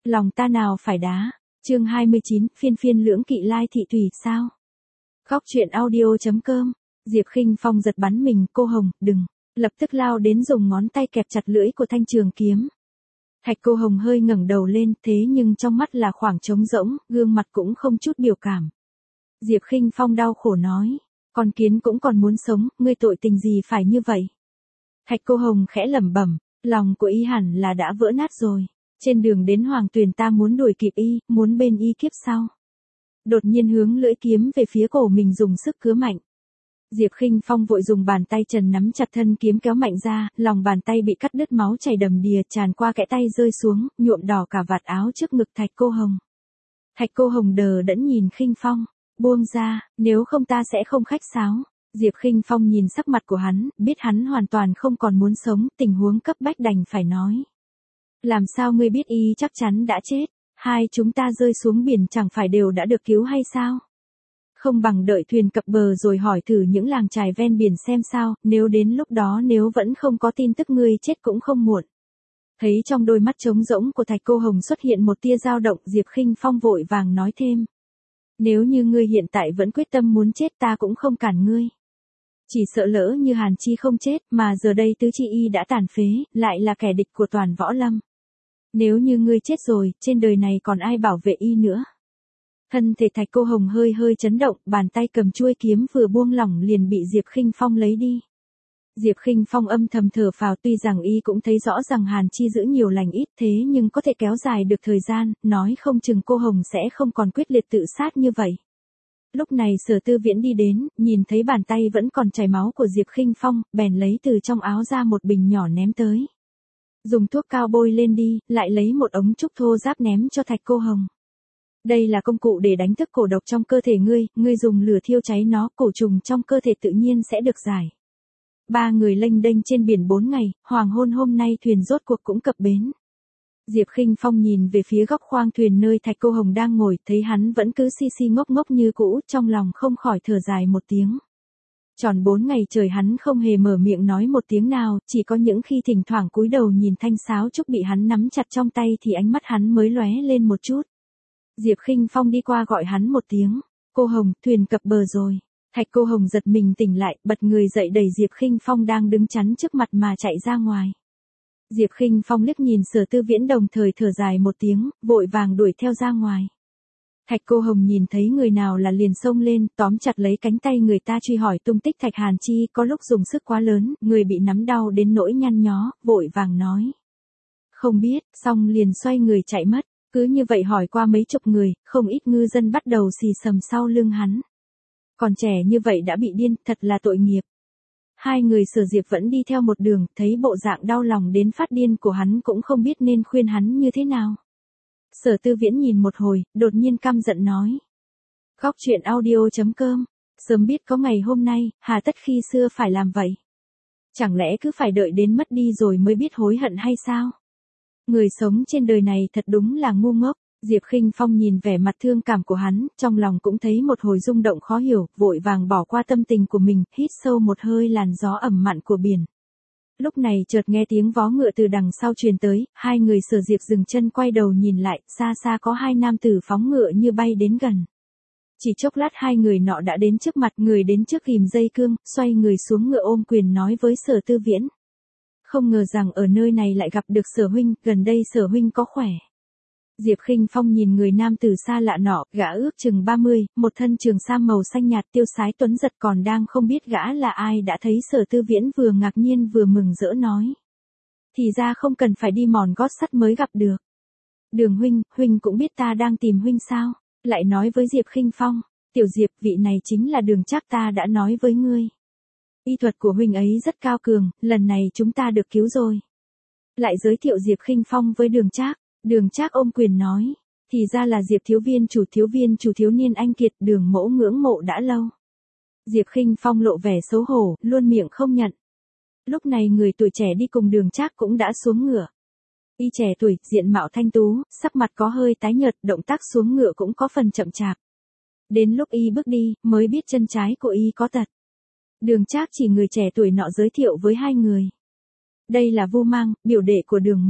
lòng ta nào phải đá. Chương 29, phiên phiên lưỡng kỵ lai thị tùy sao? Góc truyện audio.com. Diệp Khinh Phong giật bắn mình, cô Hồng, đừng. Lập tức lao đến dùng ngón tay kẹp chặt lưỡi của thanh trường kiếm. Thạch Cô Hồng hơi ngẩng đầu lên, thế nhưng trong mắt là khoảng trống rỗng, gương mặt cũng không chút biểu cảm. Diệp Khinh Phong đau khổ nói, con kiến cũng còn muốn sống, ngươi tội tình gì phải như vậy? Thạch Cô Hồng khẽ lẩm bẩm, lòng của y hẳn là đã vỡ nát rồi. Trên đường đến Hoàng Tuyền ta muốn đuổi kịp y, muốn bên y kiếp sau. Đột nhiên hướng lưỡi kiếm về phía cổ mình dùng sức cứa mạnh. Diệp Khinh Phong vội dùng bàn tay trần nắm chặt thân kiếm kéo mạnh ra, lòng bàn tay bị cắt đứt, máu chảy đầm đìa tràn qua kẽ tay rơi xuống, nhuộm đỏ cả vạt áo trước ngực Thạch Cô Hồng. Thạch Cô Hồng đờ đẫn nhìn Khinh Phong, buông ra, nếu không ta sẽ không khách sáo. Diệp Khinh Phong nhìn sắc mặt của hắn, biết hắn hoàn toàn không còn muốn sống, tình huống cấp bách đành phải nói. Làm sao ngươi biết y chắc chắn đã chết, hai chúng ta rơi xuống biển chẳng phải đều đã được cứu hay sao? Không bằng đợi thuyền cập bờ rồi hỏi thử những làng chài ven biển xem sao, nếu đến lúc đó nếu vẫn không có tin tức ngươi chết cũng không muộn. Thấy trong đôi mắt trống rỗng của Thạch Cô Hồng xuất hiện một tia dao động, Diệp Khinh Phong vội vàng nói thêm. Nếu như ngươi hiện tại vẫn quyết tâm muốn chết ta cũng không cản ngươi. Chỉ sợ lỡ như Hàn Chi không chết mà giờ đây tứ chi y đã tàn phế, lại là kẻ địch của toàn võ lâm. Nếu như ngươi chết rồi, trên đời này còn ai bảo vệ y nữa? Thân thể Thạch Cô Hồng hơi hơi chấn động, bàn tay cầm chuôi kiếm vừa buông lỏng liền bị Diệp Khinh Phong lấy đi. Diệp Khinh Phong âm thầm thở phào, tuy rằng y cũng thấy rõ rằng Hàn Chi giữ nhiều lành ít, thế nhưng có thể kéo dài được thời gian, nói không chừng cô Hồng sẽ không còn quyết liệt tự sát như vậy. Lúc này Sở Tư Viễn đi đến, nhìn thấy bàn tay vẫn còn chảy máu của Diệp Khinh Phong, bèn lấy từ trong áo ra một bình nhỏ ném tới. Dùng thuốc cao bôi lên đi, lại lấy một ống trúc thô ráp ném cho Thạch Cô Hồng. Đây là công cụ để đánh thức cổ độc trong cơ thể ngươi dùng lửa thiêu cháy nó, cổ trùng trong cơ thể tự nhiên sẽ được giải. Ba người lênh đênh trên biển 4 ngày, hoàng hôn hôm nay thuyền rốt cuộc cũng cập bến. Diệp Khinh Phong nhìn về phía góc khoang thuyền nơi Thạch Cô Hồng đang ngồi, thấy hắn vẫn cứ si si ngốc ngốc như cũ, trong lòng không khỏi thở dài một tiếng. Tròn 4 ngày trời hắn không hề mở miệng nói một tiếng nào, chỉ có những khi thỉnh thoảng cúi đầu nhìn thanh sáo trúc bị hắn nắm chặt trong tay thì ánh mắt hắn mới lóe lên một chút. Diệp Khinh Phong đi qua gọi hắn một tiếng, cô Hồng, thuyền cập bờ rồi. Thạch Cô Hồng giật mình tỉnh lại, bật người dậy đẩy Diệp Khinh Phong đang đứng chắn trước mặt mà chạy ra ngoài. Diệp Khinh Phong liếc nhìn Sở Tư Viễn đồng thời thở dài một tiếng, vội vàng đuổi theo ra ngoài. Thạch Cô Hồng nhìn thấy người nào là liền xông lên, tóm chặt lấy cánh tay người ta truy hỏi tung tích Thạch Hàn Chi, có lúc dùng sức quá lớn, người bị nắm đau đến nỗi nhăn nhó, vội vàng nói. Không biết, xong liền xoay người chạy mất, cứ như vậy hỏi qua mấy chục người, không ít ngư dân bắt đầu xì xầm sau lưng hắn. Còn trẻ như vậy đã bị điên, thật là tội nghiệp. Hai người Sở Diệp vẫn đi theo một đường, thấy bộ dạng đau lòng đến phát điên của hắn cũng không biết nên khuyên hắn như thế nào. Sở Tư Viễn nhìn một hồi, đột nhiên căm giận nói. Góc truyện audio.com, sớm biết có ngày hôm nay, hà tất khi xưa phải làm vậy? Chẳng lẽ cứ phải đợi đến mất đi rồi mới biết hối hận hay sao? Người sống trên đời này thật đúng là ngu ngốc. Diệp Khinh Phong nhìn vẻ mặt thương cảm của hắn, trong lòng cũng thấy một hồi rung động khó hiểu, vội vàng bỏ qua tâm tình của mình, hít sâu một hơi làn gió ẩm mặn của biển. Lúc này chợt nghe tiếng vó ngựa từ đằng sau truyền tới, hai người Sở Diệp dừng chân quay đầu nhìn lại, xa xa có hai nam tử phóng ngựa như bay đến gần. Chỉ chốc lát hai người nọ đã đến trước mặt, người đến trước ghim dây cương, xoay người xuống ngựa ôm quyền nói với Sở Tư Viễn. Không ngờ rằng ở nơi này lại gặp được Sở huynh, gần đây Sở huynh có khỏe. Diệp Khinh Phong nhìn người nam tử xa lạ nọ, gã ước chừng 30, một thân trường sam màu xanh nhạt tiêu sái tuấn giật, còn đang không biết gã là ai đã thấy Sở Tư Viễn vừa ngạc nhiên vừa mừng rỡ nói. Thì ra không cần phải đi mòn gót sắt mới gặp được. Đường huynh, huynh cũng biết ta đang tìm huynh sao? Lại nói với Diệp Khinh Phong, tiểu Diệp, vị này chính là Đường Trác ta đã nói với ngươi. Y thuật của huynh ấy rất cao cường, lần này chúng ta được cứu rồi. Lại giới thiệu Diệp Khinh Phong với Đường Trác. Đường Trác ôm quyền nói, thì ra là Diệp thiếu viên chủ thiếu niên anh kiệt, Đường mỗ ngưỡng mộ đã lâu. Diệp Khinh Phong lộ vẻ xấu hổ, luôn miệng không nhận. Lúc này người tuổi trẻ đi cùng Đường Trác cũng đã xuống ngựa. Y trẻ tuổi, diện mạo thanh tú, sắc mặt có hơi tái nhợt, động tác xuống ngựa cũng có phần chậm chạp. Đến lúc y bước đi, mới biết chân trái của y có tật. Đường Trác chỉ người trẻ tuổi nọ giới thiệu với hai người. Đây là Vu Mang, biểu đệ của Đường mỗ.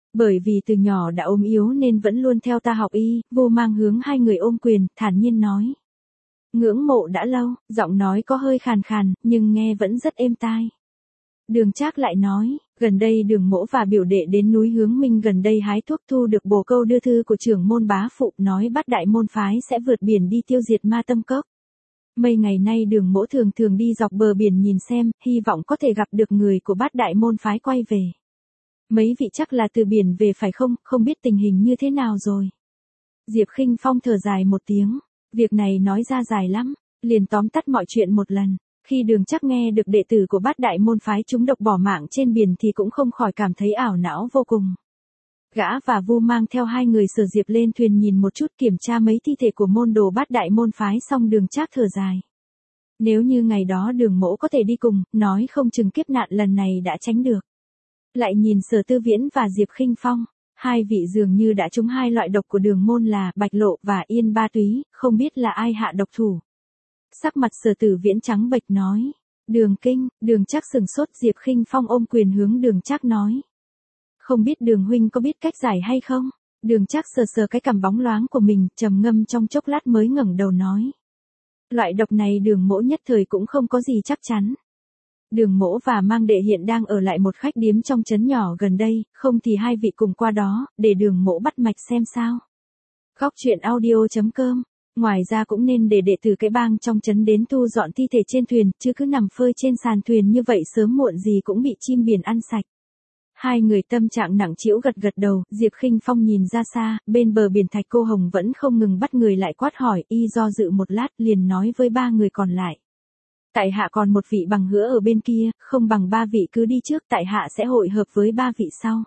Bởi vì từ nhỏ đã ốm yếu nên vẫn luôn theo ta học y, Vu Mang hướng hai người ôm quyền, thản nhiên nói. Ngưỡng mộ đã lâu, giọng nói có hơi khàn khàn, nhưng nghe vẫn rất êm tai. Đường Trác lại nói, gần đây Đường Mỗ và biểu đệ đến núi Hướng Minh gần đây hái thuốc thu được bồ câu đưa thư của trưởng môn bá phụ nói Bát Đại môn phái sẽ vượt biển đi tiêu diệt Ma Tâm Cốc. Mấy ngày nay Đường Mỗ thường thường đi dọc bờ biển nhìn xem, hy vọng có thể gặp được người của Bát Đại môn phái quay về. Mấy vị chắc là từ biển về phải không, không biết tình hình như thế nào rồi. Diệp Khinh Phong thở dài một tiếng, việc này nói ra dài lắm, liền tóm tắt mọi chuyện một lần. Khi Đường Trác nghe được đệ tử của Bát Đại môn phái trúng độc bỏ mạng trên biển thì cũng không khỏi cảm thấy ảo não vô cùng. Gã và Vu mang theo hai người Sở Diệp lên thuyền nhìn một chút kiểm tra mấy thi thể của môn đồ Bát Đại môn phái xong Đường Trác thở dài. Nếu như ngày đó Đường Mỗ có thể đi cùng, nói không chừng kiếp nạn lần này đã tránh được. Lại nhìn Sở Tư Viễn và Diệp Khinh Phong, hai vị dường như đã trúng hai loại độc của Đường môn là Bạch Lộ và Yên Ba Túy, không biết là ai hạ độc thủ. Sắc mặt Sở Tử Viễn trắng bệch nói, Đường Kinh, Đường Trác sừng sốt. Diệp Khinh Phong ôm quyền hướng Đường Trác nói. Không biết Đường huynh có biết cách giải hay không? Đường Trác sờ sờ cái cằm bóng loáng của mình, trầm ngâm trong chốc lát mới ngẩng đầu nói. Loại độc này Đường Mỗ nhất thời cũng không có gì chắc chắn. Đường Mỗ và Mang đệ hiện đang ở lại một khách điếm trong trấn nhỏ gần đây, không thì hai vị cùng qua đó, để Đường Mỗ bắt mạch xem sao. Góc truyện audio.com. Ngoài ra cũng nên để đệ tử cái bang trong trấn đến thu dọn thi thể trên thuyền, chứ cứ nằm phơi trên sàn thuyền như vậy sớm muộn gì cũng bị chim biển ăn sạch. Hai người tâm trạng nặng trĩu gật gật đầu, Diệp Khinh Phong nhìn ra xa, bên bờ biển Thạch Cô Hồng vẫn không ngừng bắt người lại quát hỏi, y do dự một lát liền nói với ba người còn lại. Tại hạ còn một vị bằng hữu ở bên kia, không bằng ba vị cứ đi trước, tại hạ sẽ hội hợp với ba vị sau.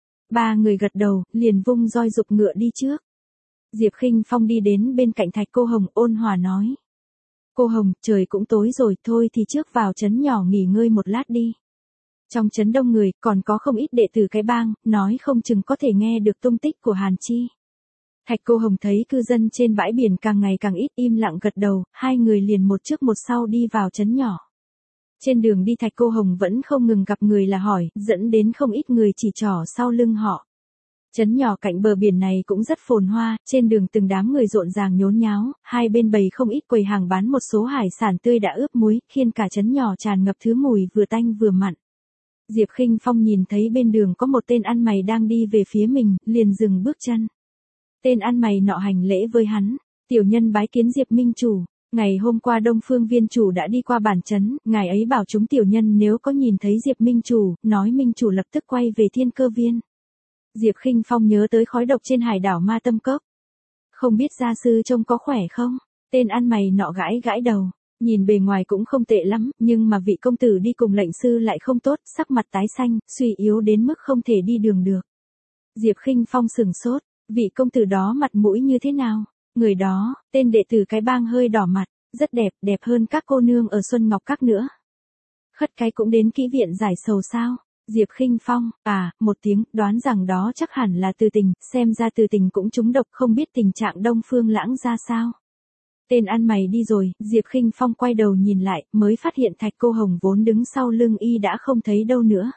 Ba người gật đầu, liền vung roi giục ngựa đi trước. Diệp Khinh Phong đi đến bên cạnh Thạch Cô Hồng ôn hòa nói. Cô Hồng, trời cũng tối rồi, thôi thì trước vào trấn nhỏ nghỉ ngơi một lát đi. Trong trấn đông người, còn có không ít đệ tử cái bang, nói không chừng có thể nghe được tung tích của Hàn Chi. Thạch Cô Hồng thấy cư dân trên bãi biển càng ngày càng ít, im lặng gật đầu, hai người liền một trước một sau đi vào trấn nhỏ. Trên đường đi Thạch Cô Hồng vẫn không ngừng gặp người là hỏi, dẫn đến không ít người chỉ trỏ sau lưng họ. Trấn nhỏ cạnh bờ biển này cũng rất phồn hoa, trên đường từng đám người rộn ràng nhốn nháo, hai bên bày không ít quầy hàng bán một số hải sản tươi đã ướp muối, khiến cả trấn nhỏ tràn ngập thứ mùi vừa tanh vừa mặn. Diệp Khinh Phong nhìn thấy bên đường có một tên ăn mày đang đi về phía mình, liền dừng bước chân. Tên ăn mày nọ hành lễ với hắn, tiểu nhân bái kiến Diệp Minh chủ, ngày hôm qua Đông Phương viên chủ đã đi qua bản trấn, ngài ấy bảo chúng tiểu nhân nếu có nhìn thấy Diệp Minh chủ, nói Minh chủ lập tức quay về Thiên Cơ Viên. Diệp Khinh Phong nhớ tới khói độc trên hải đảo Ma Tâm Cốc. Không biết gia sư trông có khỏe không? Tên ăn mày nọ gãi gãi đầu, nhìn bề ngoài cũng không tệ lắm, nhưng mà vị công tử đi cùng lệnh sư lại không tốt, sắc mặt tái xanh, suy yếu đến mức không thể đi đường được. Diệp Khinh Phong sừng sốt, vị công tử đó mặt mũi như thế nào? Người đó, tên đệ tử cái bang hơi đỏ mặt, rất đẹp, đẹp hơn các cô nương ở Xuân Ngọc Các nữa. Khất cái cũng đến kỹ viện giải sầu sao? Diệp Khinh Phong, một tiếng, đoán rằng đó chắc hẳn là Từ Tình, xem ra Từ Tình cũng trúng độc, không biết tình trạng Đông Phương Lãng ra sao. Tên ăn mày đi rồi, Diệp Khinh Phong quay đầu nhìn lại, mới phát hiện Thạch Cô Hồng vốn đứng sau lưng y đã không thấy đâu nữa.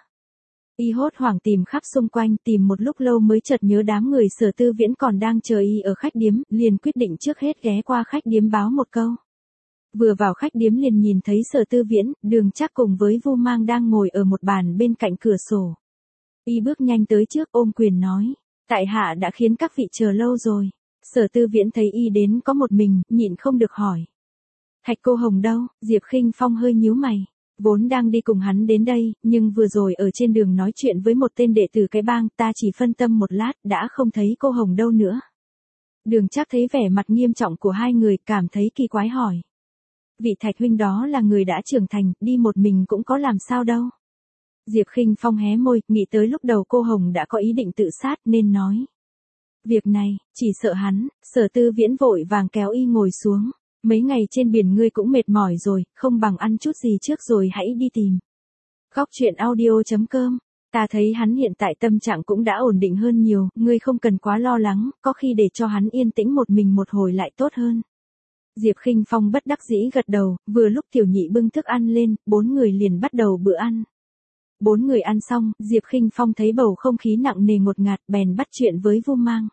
Y hốt hoảng tìm khắp xung quanh, tìm một lúc lâu mới chợt nhớ đám người Sở Tư Viễn còn đang chờ y ở khách điếm, liền quyết định trước hết ghé qua khách điếm báo một câu. Vừa vào khách điếm liền nhìn thấy Sở Tư Viễn, Đường Trác cùng với Vu Mang đang ngồi ở một bàn bên cạnh cửa sổ. Y bước nhanh tới trước ôm quyền nói, tại hạ đã khiến các vị chờ lâu rồi. Sở Tư Viễn thấy y đến có một mình, nhịn không được hỏi. Thạch Cô Hồng đâu? Diệp Khinh Phong hơi nhíu mày. Vốn đang đi cùng hắn đến đây, nhưng vừa rồi ở trên đường nói chuyện với một tên đệ tử cái bang, ta chỉ phân tâm một lát, đã không thấy cô Hồng đâu nữa. Đường Trác thấy vẻ mặt nghiêm trọng của hai người, cảm thấy kỳ quái hỏi. Vị Thạch huynh đó là người đã trưởng thành, đi một mình cũng có làm sao đâu. Diệp Khinh Phong hé môi, nghĩ tới lúc đầu cô Hồng đã có ý định tự sát nên nói. Việc này, chỉ sợ hắn. Sở Tư Viễn vội vàng kéo y ngồi xuống. Mấy ngày trên biển ngươi cũng mệt mỏi rồi, không bằng ăn chút gì trước rồi hãy đi tìm. Góc truyện audio.com. Ta thấy hắn hiện tại tâm trạng cũng đã ổn định hơn nhiều, ngươi không cần quá lo lắng, có khi để cho hắn yên tĩnh một mình một hồi lại tốt hơn. Diệp Khinh Phong bất đắc dĩ gật đầu, vừa lúc tiểu nhị bưng thức ăn lên, bốn người liền bắt đầu bữa ăn. 4 người ăn xong, Diệp Khinh Phong thấy bầu không khí nặng nề ngột ngạt, bèn bắt chuyện với Vu Mang.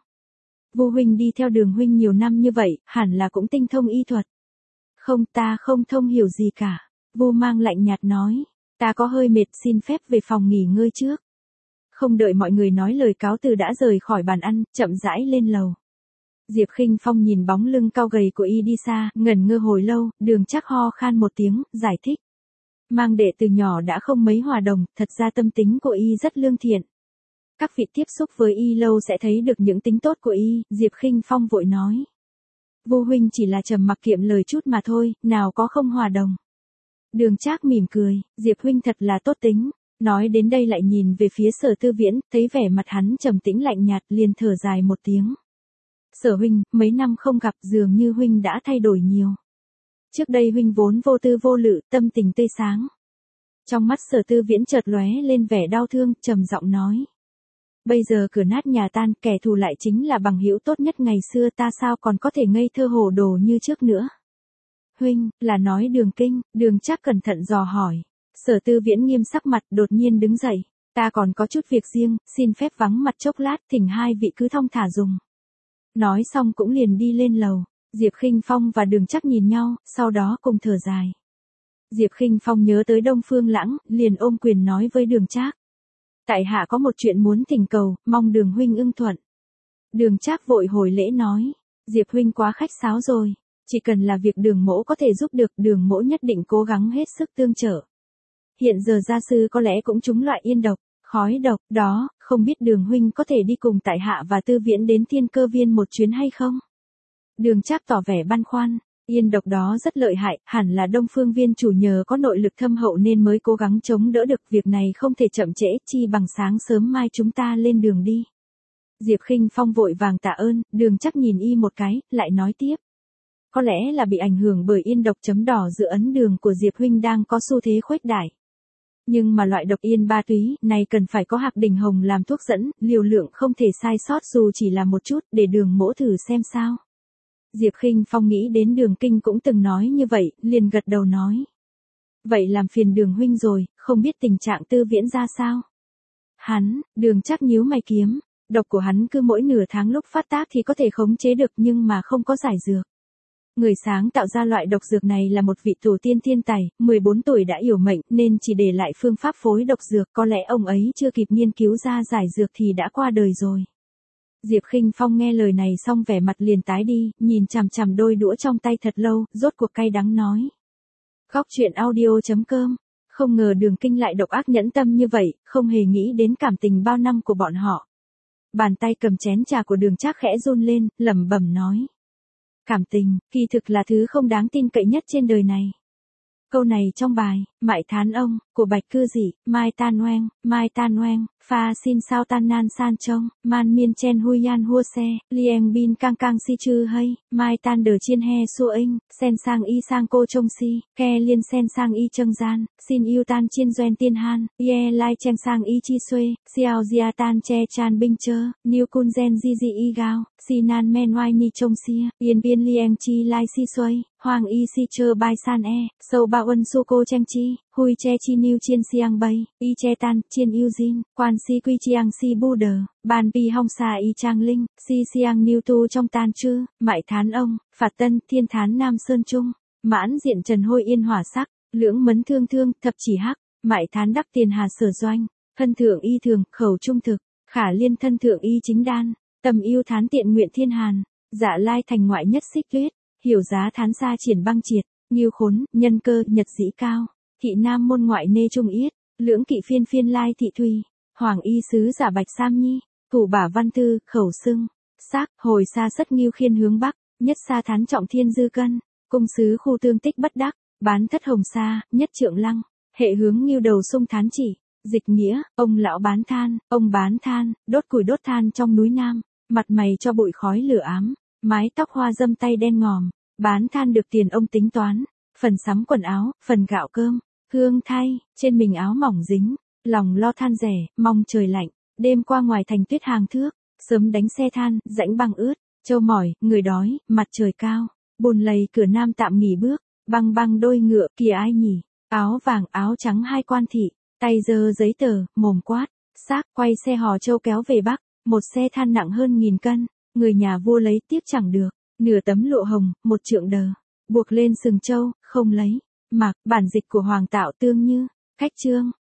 Vu huynh đi theo Đường huynh nhiều năm như vậy, hẳn là cũng tinh thông y thuật. Không, ta không thông hiểu gì cả. Vu Mang lạnh nhạt nói, ta có hơi mệt, xin phép về phòng nghỉ ngơi trước. Không đợi mọi người nói lời cáo từ đã rời khỏi bàn ăn, chậm rãi lên lầu. Diệp Khinh Phong nhìn bóng lưng cao gầy của y đi xa, ngẩn ngơ hồi lâu, Đường Trác ho khan một tiếng, giải thích. Mang đệ từ nhỏ đã không mấy hòa đồng, thật ra tâm tính của y rất lương thiện. Các vị tiếp xúc với y lâu sẽ thấy được những tính tốt của y, Diệp Khinh Phong vội nói. Vu huynh chỉ là trầm mặc kiệm lời chút mà thôi, nào có không hòa đồng. Đường Trác mỉm cười, Diệp huynh thật là tốt tính. Nói đến đây lại nhìn về phía Sở Tư Viễn, thấy vẻ mặt hắn trầm tĩnh lạnh nhạt, liền thở dài một tiếng. Sở huynh, mấy năm không gặp, dường như huynh đã thay đổi nhiều. Trước đây huynh vốn vô tư vô lự, tâm tình tươi sáng. Trong mắt Sở Tư Viễn chợt lóe lên vẻ đau thương, trầm giọng nói. Bây giờ cửa nát nhà tan, kẻ thù lại chính là bằng hữu tốt nhất ngày xưa, ta sao còn có thể ngây thơ hồ đồ như trước nữa. Huynh, là nói Đường Kinh, Đường Trác cẩn thận dò hỏi. Sở Tư Viễn nghiêm sắc mặt, đột nhiên đứng dậy. Ta còn có chút việc riêng, xin phép vắng mặt chốc lát, thỉnh hai vị cứ thong thả dùng. Nói xong cũng liền đi lên lầu. Diệp Khinh Phong và Đường Trác nhìn nhau, sau đó cùng thở dài. Diệp Khinh Phong nhớ tới Đông Phương Lãng, liền ôm quyền nói với Đường Trác. Tại hạ có một chuyện muốn thỉnh cầu, mong Đường huynh ưng thuận. Đường Trác vội hồi lễ nói. Diệp huynh quá khách sáo rồi. Chỉ cần là việc Đường mỗ có thể giúp được, Đường mỗ nhất định cố gắng hết sức tương trợ. Hiện giờ gia sư có lẽ cũng trúng loại yên độc, khói độc, đó, không biết Đường huynh có thể đi cùng tại hạ và Tư Viễn đến Thiên Cơ Viên một chuyến hay không? Đường Trác tỏ vẻ băn khoăn, yên độc đó rất lợi hại, hẳn là Đông Phương Viên chủ nhờ có nội lực thâm hậu nên mới cố gắng chống đỡ được, việc này không thể chậm trễ, chi bằng sáng sớm mai chúng ta lên đường đi. Diệp Khinh Phong vội vàng tạ ơn, Đường Trác nhìn y một cái, lại nói tiếp. Có lẽ là bị ảnh hưởng bởi yên độc chấm đỏ giữa ấn đường của Diệp huynh đang có xu thế khuếch đại. Nhưng mà loại độc yên ba túy này cần phải có hạc đỉnh hồng làm thuốc dẫn, liều lượng không thể sai sót dù chỉ là một chút, để Đường mỗ thử xem sao. Diệp Khinh Phong nghĩ đến Đường Kinh cũng từng nói như vậy, liền gật đầu nói. Vậy làm phiền Đường huynh rồi, không biết tình trạng Tư Viễn ra sao. Hắn, Đường Trác nhíu mày kiếm, độc của hắn cứ mỗi nửa tháng lúc phát tác thì có thể khống chế được nhưng mà không có giải dược. Người sáng tạo ra loại độc dược này là một vị tổ tiên thiên tài, 14 tuổi đã yểu mệnh nên chỉ để lại phương pháp phối độc dược, có lẽ ông ấy chưa kịp nghiên cứu ra giải dược thì đã qua đời rồi. Diệp Khinh Phong nghe lời này xong vẻ mặt liền tái đi, nhìn chằm chằm đôi đũa trong tay thật lâu, rốt cuộc cay đắng nói. Góc truyện audio.com, không ngờ Đường Kinh lại độc ác nhẫn tâm như vậy, không hề nghĩ đến cảm tình bao năm của bọn họ. Bàn tay cầm chén trà của Đường Trác khẽ run lên, lẩm bẩm nói. Cảm tình, kỳ thực là thứ không đáng tin cậy nhất trên đời này. Câu này trong bài, Mại Thán Ông, của Bạch Cư Dị, Mai Tan Oeng, Pha Xin Sao Tan Nan San Trông, Man Miên Chen Hui Yan Hua Se, Lieng Bin Cang Cang Si Chư Hay, Mai Tan Đờ Chiên He Su Inh, Sen Sang Y Sang Cô Trông Si, Ke Liên Sen Sang Y Trâng Gian, Xin Yêu Tan Chiên Doen Tiên Han, Ye Lai Cheng Sang Y Chi Xuê, Xiao Jia Tan Che Chan Binh Chơ, Niu Kun Gen Di Di Y Gao, Si Nan Men Wai Ni Trông Xia, Yên Biên Lieng Chi Lai Si Xuây, Hoàng Y Si Chơ Bai San E, Sâu Ba Uân Su Cô Cheng Chi, Hui Che Chi Niu Chiên Siang Bay, Y Che Tan, Chiên Yêu Jin, Quan Si Quy Chiang Si Bu Đờ, Ban Pi Hong Sa Y Trang Linh, Si Siang Niu Tu trong Tan Chư, Mại Thán Ông, Phạt Tân, Thiên Thán Nam Sơn Trung, Mãn Diện Trần Hôi Yên Hỏa Sắc, Lưỡng Mấn Thương Thương, Thập Chỉ Hắc, Mại Thán Đắc Tiền Hà Sở Doanh, Thân Thượng Y Thường, Khẩu Trung Thực, Khả Liên Thân Thượng Y Chính Đan, Tầm Yêu Thán Tiện Nguyện Thiên Hàn, Dạ Lai Thành Ngoại Nhất Xích Tuyết, Hiểu Giá Thán Sa Triển Băng Triệt, Nghiêu Khốn, Nhân Cơ, Nhật Dĩ Cao, Thị Nam Môn Ngoại Nê Trung Yết, Lưỡng Kỵ Phiên Phiên Lai Thị Thùy, Hoàng Y Sứ Giả Bạch Sam Nhi, Thủ Bả Văn Thư, Khẩu Sưng, Xác, Hồi Sa Sất Nghiêu Khiên hướng Bắc, Nhất Sa Thán Trọng Thiên Dư Cân, Cung Sứ Khu Tương Tích Bất Đắc, Bán Thất Hồng Sa, Nhất Trượng Lăng, Hệ Hướng Nghiêu Đầu Sung Thán Chỉ, Dịch nghĩa, ông lão bán than, đốt củi đốt than trong núi Nam, mặt mày cho bụi khói lửa ám, mái tóc hoa dâm tay đen ngòm, bán than được tiền ông tính toán, phần sắm quần áo, phần gạo cơm, hương thay, trên mình áo mỏng dính, lòng lo than rẻ, mong trời lạnh, đêm qua ngoài thành tuyết hàng thước, sớm đánh xe than, rãnh băng ướt, trâu mỏi, người đói, mặt trời cao, bồn lầy cửa Nam tạm nghỉ bước, băng băng đôi ngựa, kìa ai nhỉ, áo vàng áo trắng hai quan thị, tay giơ giấy tờ, mồm quát, xác quay xe hò châu kéo về Bắc, một xe than nặng hơn 1000 cân, người nhà vua lấy tiếc chẳng được, nửa tấm lụa hồng, một trượng đờ, buộc lên sừng châu, không lấy, mặc, bản dịch của Hoàng Tạo Tương Như, khách chương.